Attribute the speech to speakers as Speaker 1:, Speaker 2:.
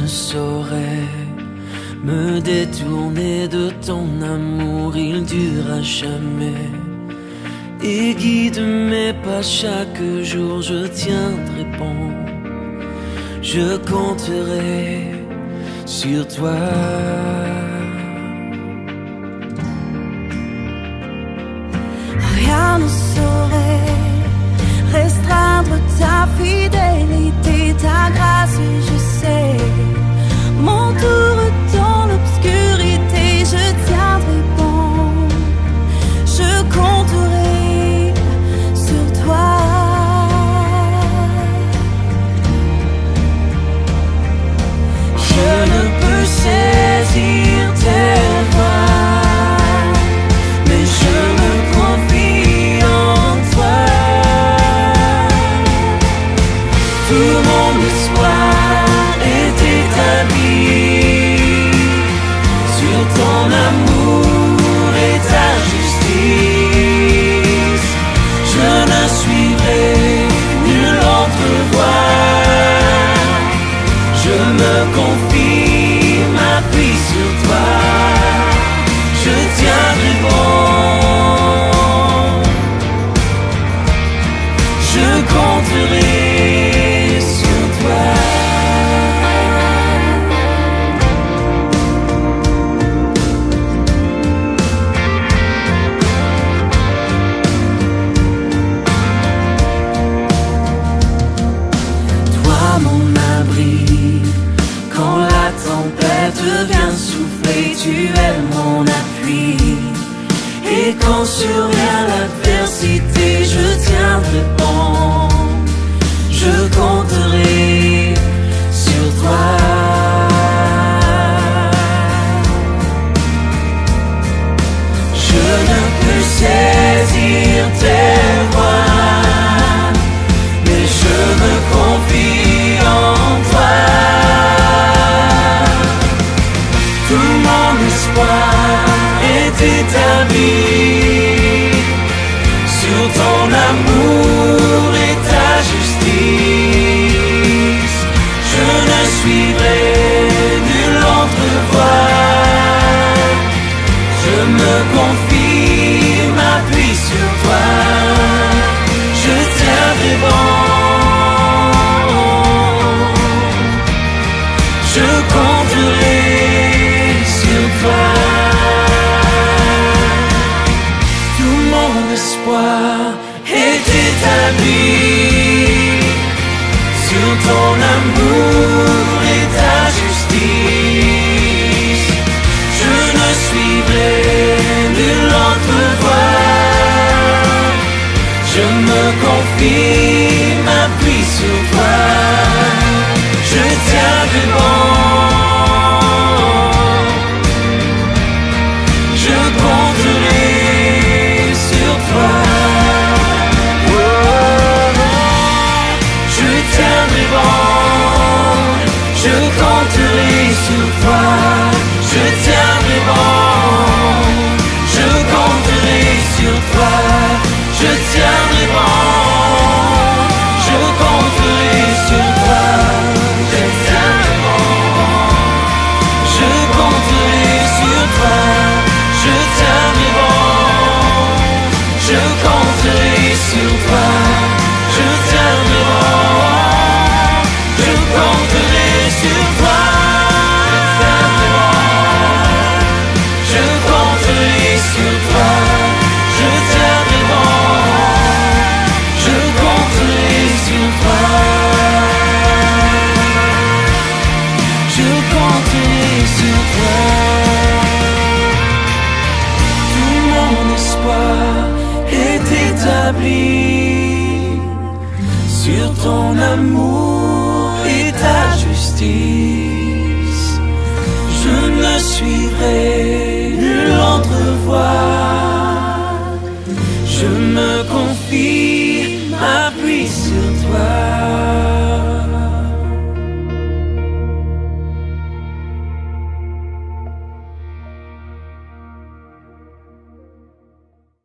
Speaker 1: ne saurait me détourner de ton amour, il durera jamais. Et guide mes pas chaque jour, je tiendrai bon, je compterai sur toi.
Speaker 2: Rien ne saurait restreindre ta fidélité, ta grâce, je sais. Mon tour dans l'obscurité, je tiendrai bon, je compterai sur toi. Je ne peux saisir tes voies, mais je me confie en toi. Tout mon espoir est établi sur ton amour et ta justice. Je ne suivrai nulle autre voie. Je me confie, m'appuie sur toi. Je tiendrai bon, je compterai sur toi. Toi mon abri, quand la tempête vient souffler, tu es mon appui. Et quand survient l'adversité, je tiendrai bon, je compterai sur toi. Je ne peux saisir tes voies, mais je me confie en toi. Tout mon espoir est établi sur ton amour et ta justice. Je ne suivrai nulle autre voie. Je me confie, m'appuie sur toi. Je tiendrai bon, je compterai sur toi. Tout mon espoir est établi sur ton amour et ta justice. Je ne suivrai nulle autre voie. Je me confie, m'appuie sur toi. Je tiendrai bon, je compterai sur toi. Je tiendrai bon, je compterai sur toi. Je tiendrai bon, je compterai sur toi. Je tiendrai bon, je compterai sur toi. Je tiendrai bon, je compterai sur toi. Je tiendrai bon, je compterai sur toi. Je tiendrai bon, je compterai sur toi. Je compterai sur toi. Je tiendrai bon, je compterai sur toi. Je compterai sur toi. Tout mon espoir est établi sur ton amour et ta justice. Je ne suivrai